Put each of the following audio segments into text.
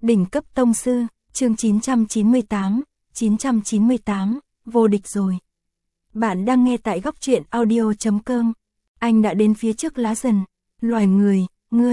Đỉnh cấp tông sư, chương 998, vô địch rồi. Bạn đang nghe tại góc truyện audio.com. Anh đã đến phía trước lá dần. Loài người,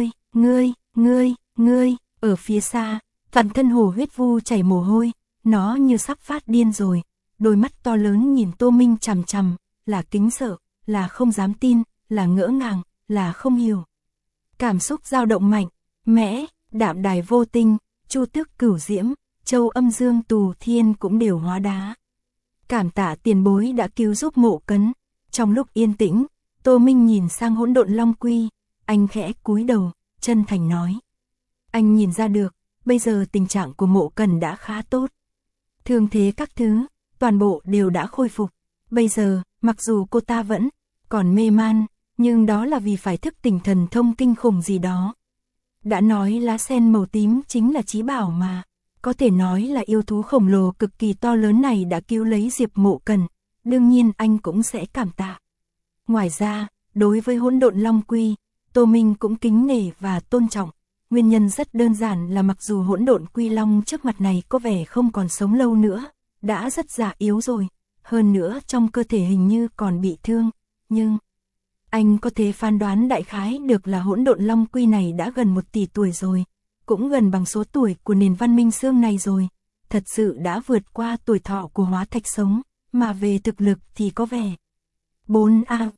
ngươi, ở phía xa, toàn thân hồ huyết vu chảy mồ hôi, nó như sắp phát điên rồi. Đôi mắt to lớn nhìn Tô Minh chằm chằm, là kính sợ, là không dám tin, là ngỡ ngàng, là không hiểu. Cảm xúc dao động mạnh, mẽ, Đạm Đài vô tinh, Chu Tước Cửu Diễm, Châu Âm Dương Tù Thiên cũng đều hóa đá. Cảm tạ tiền bối đã cứu giúp Mộ Cấn. Trong lúc yên tĩnh, Tô Minh nhìn sang Hỗn Độn Long Quy, anh khẽ cúi đầu, chân thành nói. Anh nhìn ra được, bây giờ tình trạng của Mộ Cẩn đã khá tốt. Thương thế các thứ, toàn bộ đều đã khôi phục. Bây giờ, mặc dù cô ta vẫn còn mê man, nhưng đó là vì phải thức tỉnh thần thông kinh khủng gì đó. Đã nói lá sen màu tím chính là chí bảo mà. Có thể nói là yêu thú khổng lồ cực kỳ to lớn này đã cứu lấy Diệp Mộ Cẩn. Đương nhiên anh cũng sẽ cảm tạ. Ngoài ra, đối với Hỗn Độn Long Quy, Tô Minh cũng kính nể và tôn trọng. Nguyên nhân rất đơn giản là mặc dù Hỗn Độn Quy Long trước mặt này có vẻ không còn sống lâu nữa, đã rất già yếu rồi, hơn nữa trong cơ thể hình như còn bị thương, nhưng anh có thể phán đoán đại khái được là Hỗn Độn Long Quy này đã gần 1 tỷ tuổi rồi, cũng gần bằng số tuổi của nền văn minh xương này rồi, thật sự đã vượt qua tuổi thọ của hóa thạch sống, mà về thực lực thì có vẻ 4A,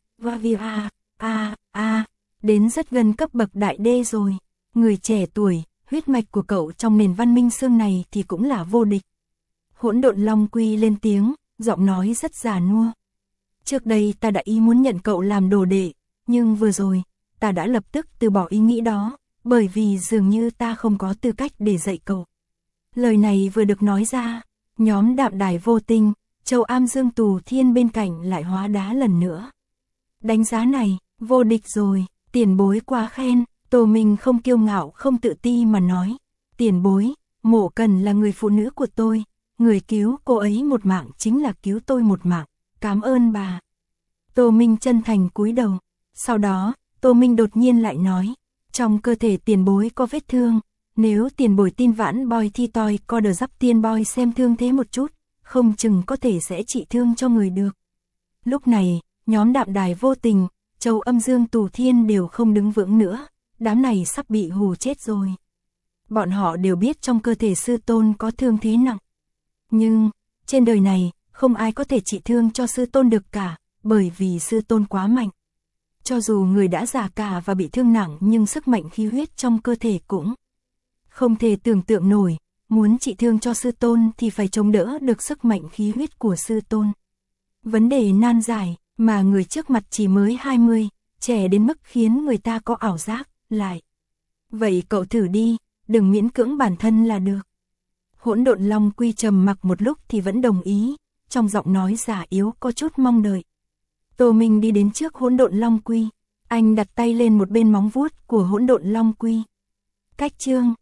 đến rất gần cấp bậc đại đê rồi. Người trẻ tuổi, huyết mạch của cậu trong nền văn minh xương này thì cũng là vô địch. Hỗn Độn Long Quy lên tiếng, giọng nói rất già nua. Trước đây ta đã ý muốn nhận cậu làm đồ đệ, nhưng vừa rồi, ta đã lập tức từ bỏ ý nghĩ đó, bởi vì dường như ta không có tư cách để dạy cậu. Lời này vừa được nói ra, nhóm Đạm Đài vô tinh, Châu Am Dương Tù Thiên bên cạnh lại hóa đá lần nữa. Đánh giá này, vô địch rồi, tiền bối quá khen. Tô Minh không kiêu ngạo không tự ti mà nói. Tiền bối, Mộ Cần là người phụ nữ của tôi, người cứu cô ấy một mạng chính là cứu tôi một mạng, cảm ơn bà. Tô Minh chân thành cúi đầu. Sau đó, Tô Minh đột nhiên lại nói, trong cơ thể tiền bối có vết thương, nếu tiền bối tin vãn boy thi toi co đờ dắp tiên boy xem thương thế một chút, không chừng có thể sẽ trị thương cho người được. Lúc này, nhóm Đạm Đài vô tình, Châu Âm Dương Tù Thiên đều không đứng vững nữa. Đám này sắp bị hù chết rồi. Bọn họ đều biết trong cơ thể sư tôn có thương thế nặng. Nhưng, trên đời này, không ai có thể trị thương cho sư tôn được cả, bởi vì sư tôn quá mạnh. Cho dù người đã già cả và bị thương nặng nhưng sức mạnh khí huyết trong cơ thể cũng không thể tưởng tượng nổi. Muốn trị thương cho sư tôn thì phải chống đỡ được sức mạnh khí huyết của sư tôn. Vấn đề nan giải, mà người trước mặt chỉ mới 20, trẻ đến mức khiến người ta có ảo giác. Lại. Vậy cậu thử đi, đừng miễn cưỡng bản thân là được. Hỗn Độn Long Quy trầm mặc một lúc thì vẫn đồng ý, trong giọng nói già yếu có chút mong đợi. Tô Minh đi đến trước Hỗn Độn Long Quy, anh đặt tay lên một bên móng vuốt của Hỗn Độn Long Quy. Cách chương